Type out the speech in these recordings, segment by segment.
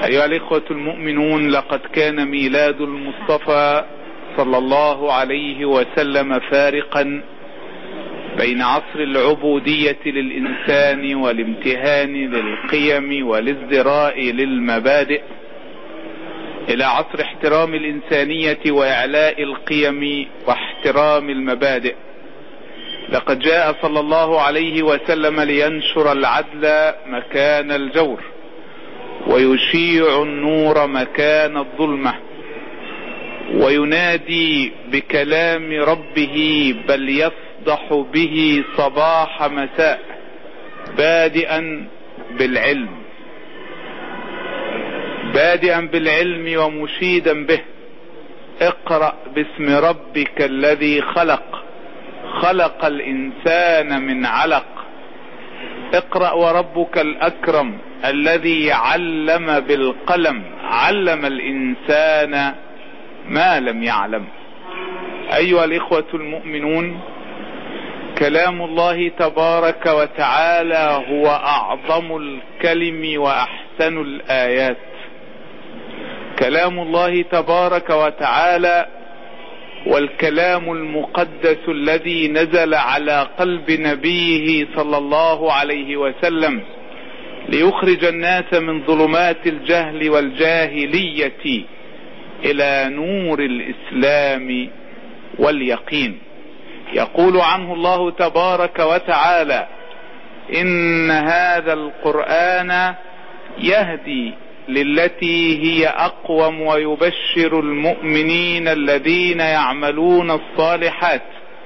أيها الإخوة المؤمنون، لقد كان ميلاد المصطفى صلى الله عليه وسلم فارقا بين عصر العبودية للإنسان والامتهان للقيم والازدراء للمبادئ إلى عصر احترام الإنسانية وإعلاء القيم واحترام المبادئ. لقد جاء صلى الله عليه وسلم لينشر العدل مكان الجور ويشيع النور مكان الظلمة، وينادي بكلام ربه بل يفضح به صباح مساء، بادئا بالعلم ومشيدا به: اقرأ باسم ربك الذي خلق الإنسان من علق، اقرأ وربك الأكرم الذي علم بالقلم، علم الإنسان ما لم يعلم. أيها الإخوة المؤمنون، كلام الله تبارك وتعالى هو أعظم الكلم وأحسن الآيات. كلام الله تبارك وتعالى والكلام المقدس الذي نزل على قلب نبيه صلى الله عليه وسلم ليخرج الناس من ظلمات الجهل والجاهلية إلى نور الإسلام واليقين. يقول عنه الله تبارك وتعالى: إن هذا القرآن يهدي للتي هي أقوم ويبشر المؤمنين الذين يعملون الصالحات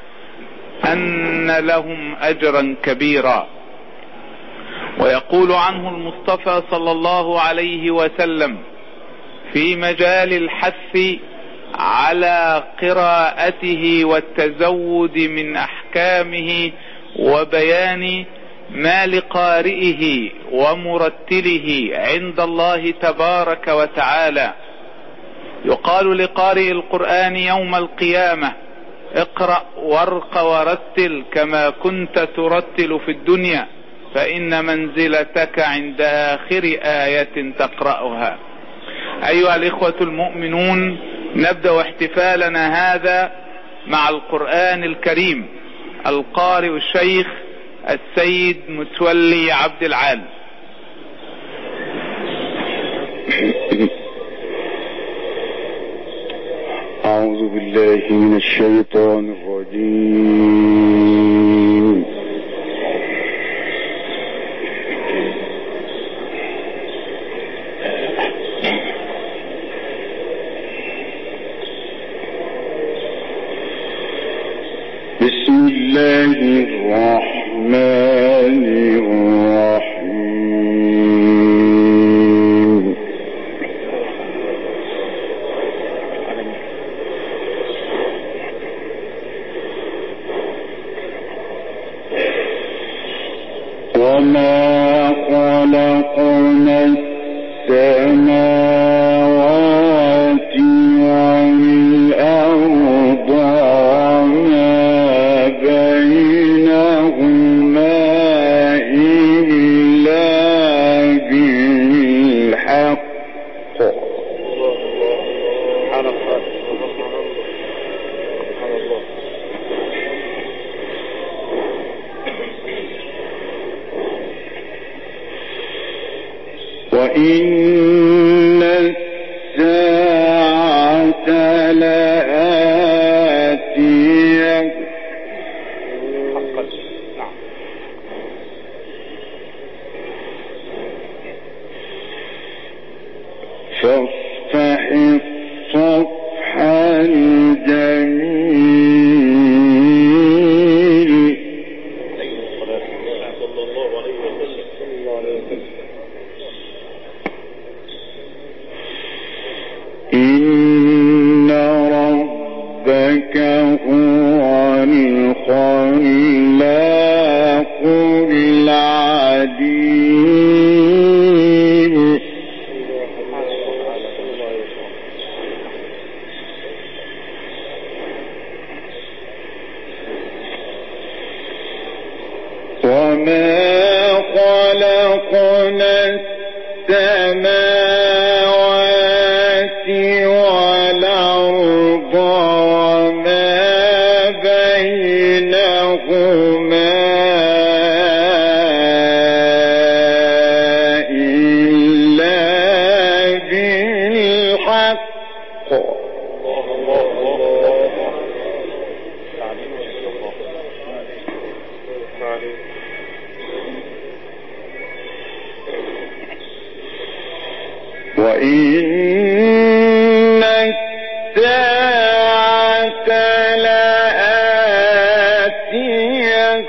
أن لهم أجرا كبيرا. ويقول عنه المصطفى صلى الله عليه وسلم في مجال الحث على قراءته والتزود من أحكامه وبيان ما لقارئه ومرتله عند الله تبارك وتعالى. يقال لقارئ القرآن يوم القيامة: اقرأ وارق ورتل كما كنت ترتل في الدنيا، فإن منزلتك عند آخر آية تقرأها. أيها الإخوة المؤمنون، نبدأ احتفالنا هذا مع القرآن الكريم. القارئ الشيخ السيد متولي عبد العال. أعوذ بالله من الشيطان الرجيم. بسم الله الرحمن الرحيم. وما خلقنا السماوات والأرض وما بينهما إلا بالحق. وإن الساعة لآتية فاصفح الصفح الجميل. إن ربك هو الخلاق العليم. وما خلقنا السماء وإن الساعة لآتية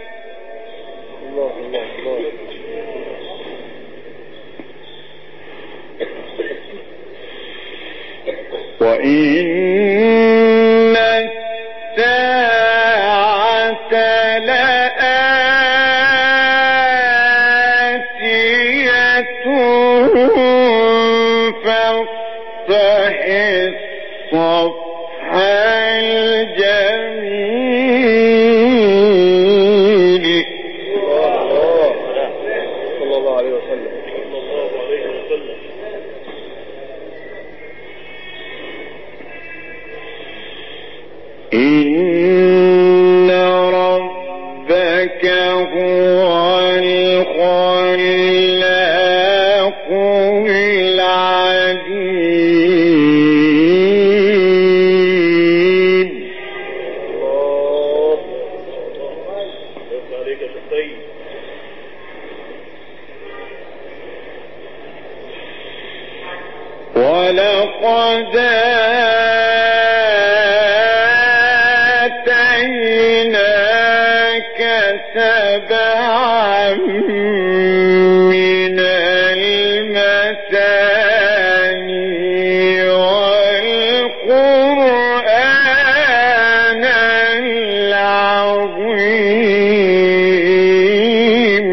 وإن الساعة لآتية فاصفح الصفح الجميل. صلى الله عليه وسلم. إن ربك هو الخلاق العليم. ولقد آتيناك سبعا من المثاني والقرآن العظيم.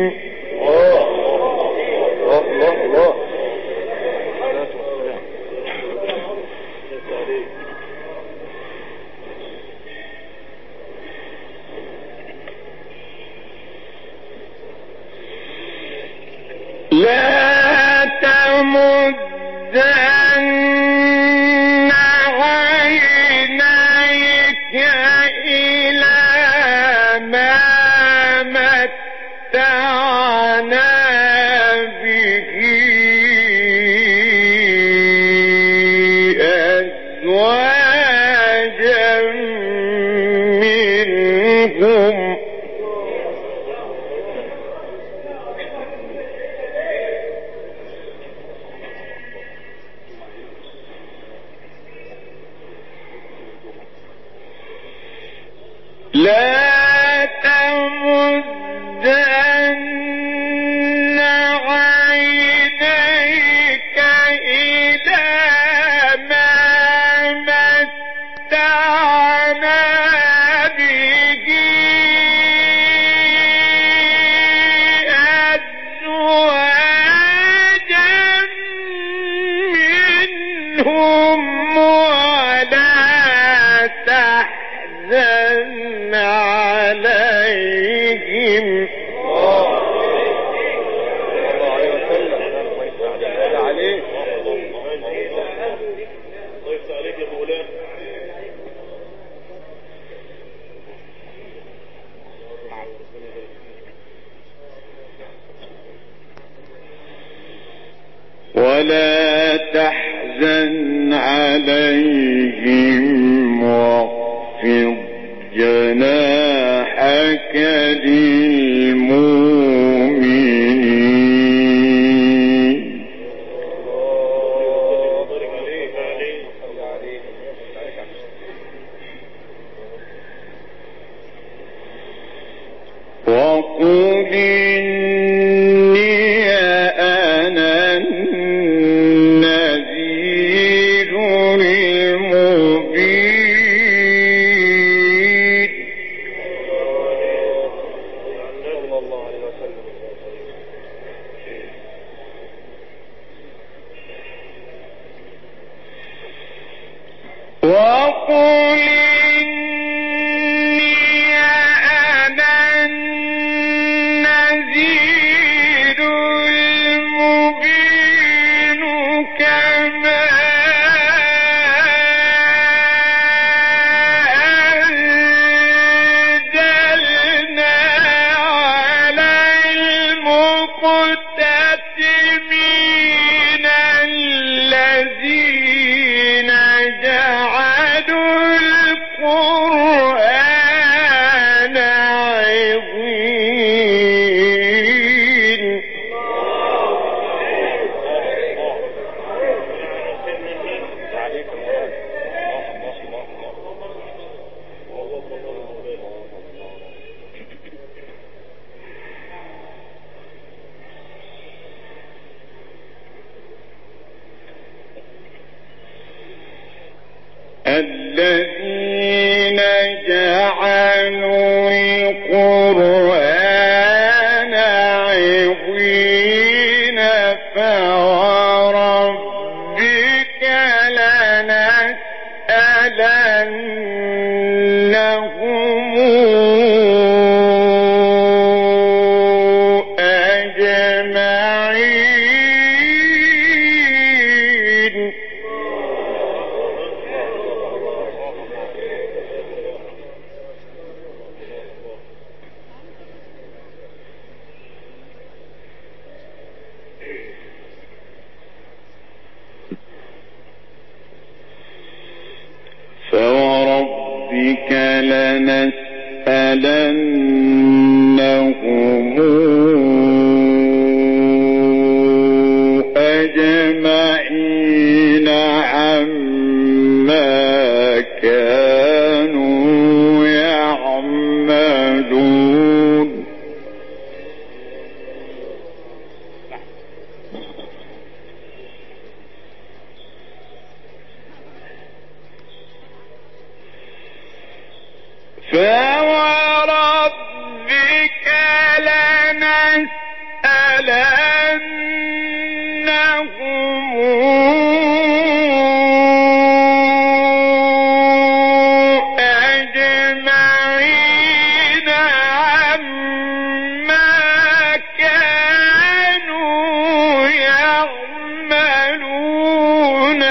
لا تمدن عينيك إلى ما متعنا به أزواجا منهم لا تمدن عينيك إلى ما متعنا به أزواجا منهم ولا تحزن عليهم. ولا تحزن عليهم واخفض جناحك للمؤمنين. وقل إني أنا النذير المبين. وقل إني أنا النذير المبين كما أنزلنا على المقتسمين الذين جعلوا القرآن عظيم. الذين جعلوا القرآن عضين فوربك لنسألنهم أجمعين. فوربك لنسألنهم أجمعين عما كانوا يعملون. فوربك لنسألنهم أجمعين عما كانوا يعملون.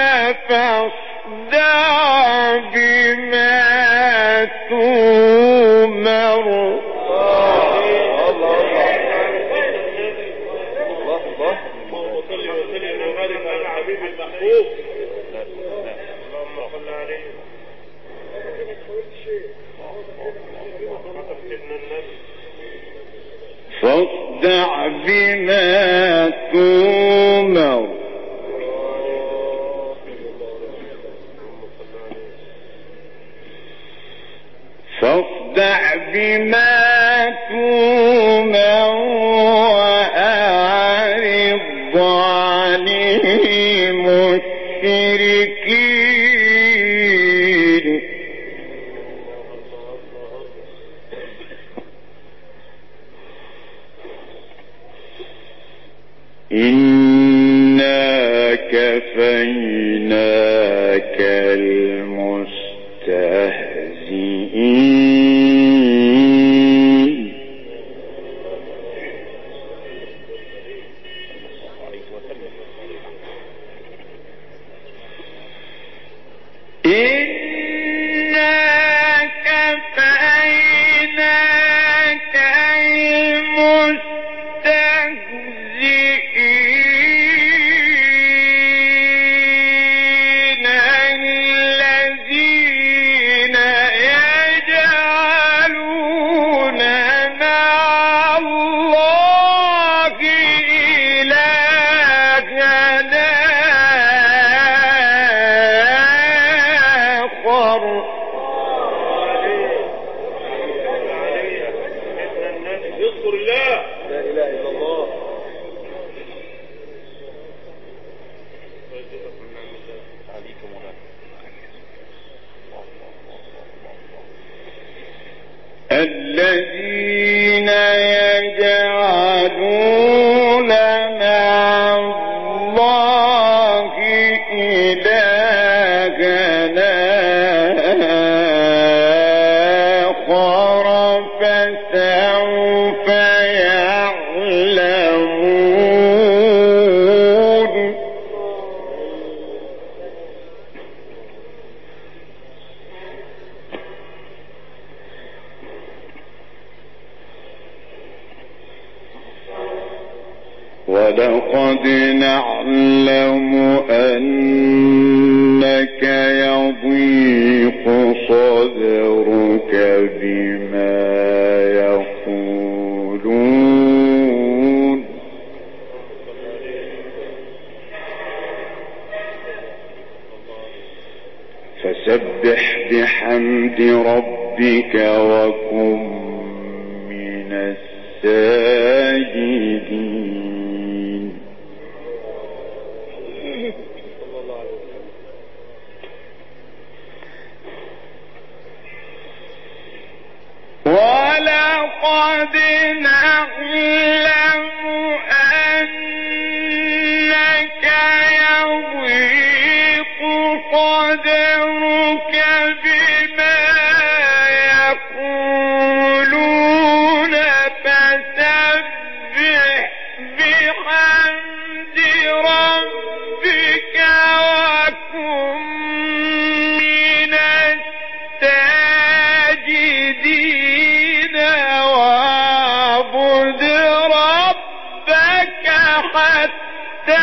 فاصدع بما تؤمر. فاصدع بما تؤمر. فاصدع بما تؤمر وأعرض عن المشركين. إنا كفيناك المستهزئين. إنا كفيناك المستهزئين الذين يجعلون مع الله إلهًا آخر. اذكر الله. لا اله الا الله. الذين يجعلون مع الله إلهًا آخر فسوف يعلمون. ولقد نعلم أنك يضيق صدرك بما يقولون. فسبح بحمد ربك وكن من الساجدين. قد نعلم أنك يضيق صدرك بما يقولون فسبح بحمد ربك وكن من الساجدين واعبد ربك حتى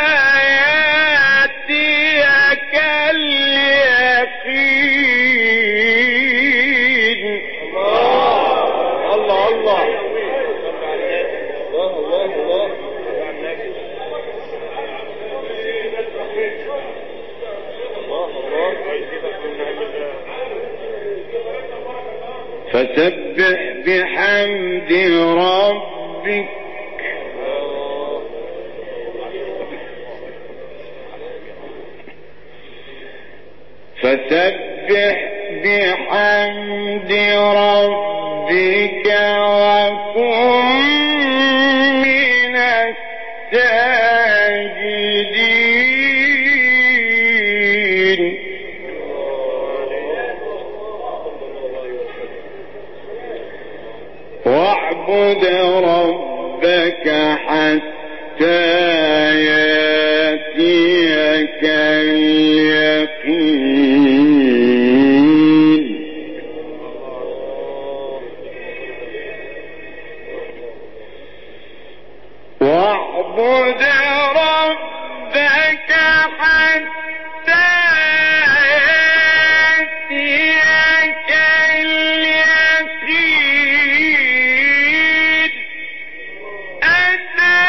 يأتيك اليقين. الله الله فسبح بحمد ربك فسبح بحمد ربك وكن من الساجدين. واعبد ربك حتى يأتيك اليقين. واعبد ربك حتى يأتيك اليقين. أتى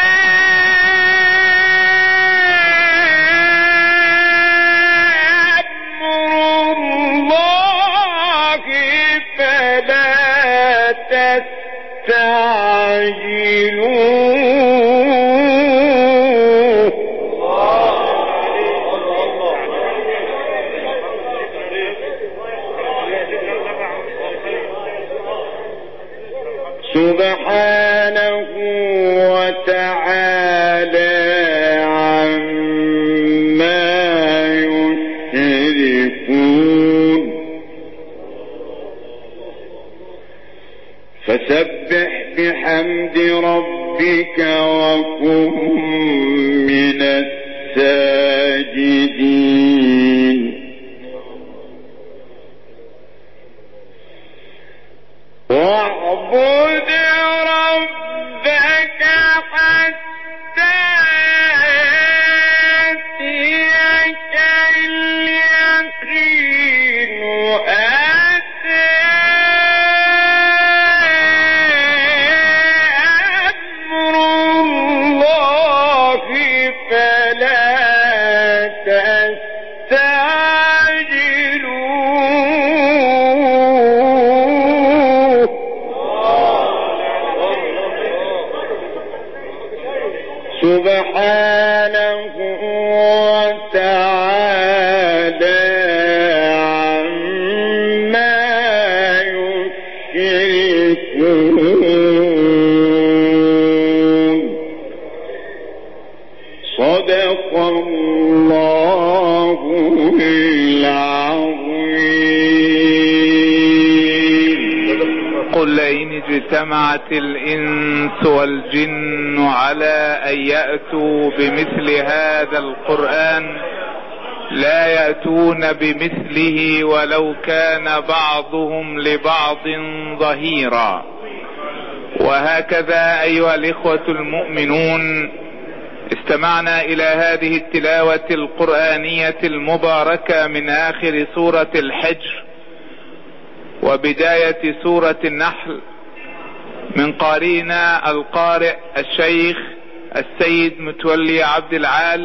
أمر الله فلا تستعجلوه. سبحانه وتعالى عما يشركون. فسبح بحمد ربك وكن من الساجدين. واعبد ربك حتى يأتيك اليقين. أتى أمر الله فلا تستعجلوه. سبحانه وتعالى عما يشركون. صدق الله العظيم. قل لئن اجتمعت الإنس والجن على أن يأتوا بمثل هذا القرآن لا يأتون بمثله ولو كان بعضهم لبعض ظهيرا. وهكذا أيها الإخوة المؤمنون، استمعنا إلى هذه التلاوة القرآنية المباركة من آخر سورة الحجر وبداية سورة النحل من قارئنا القارئ الشيخ السيد متولي عبد العال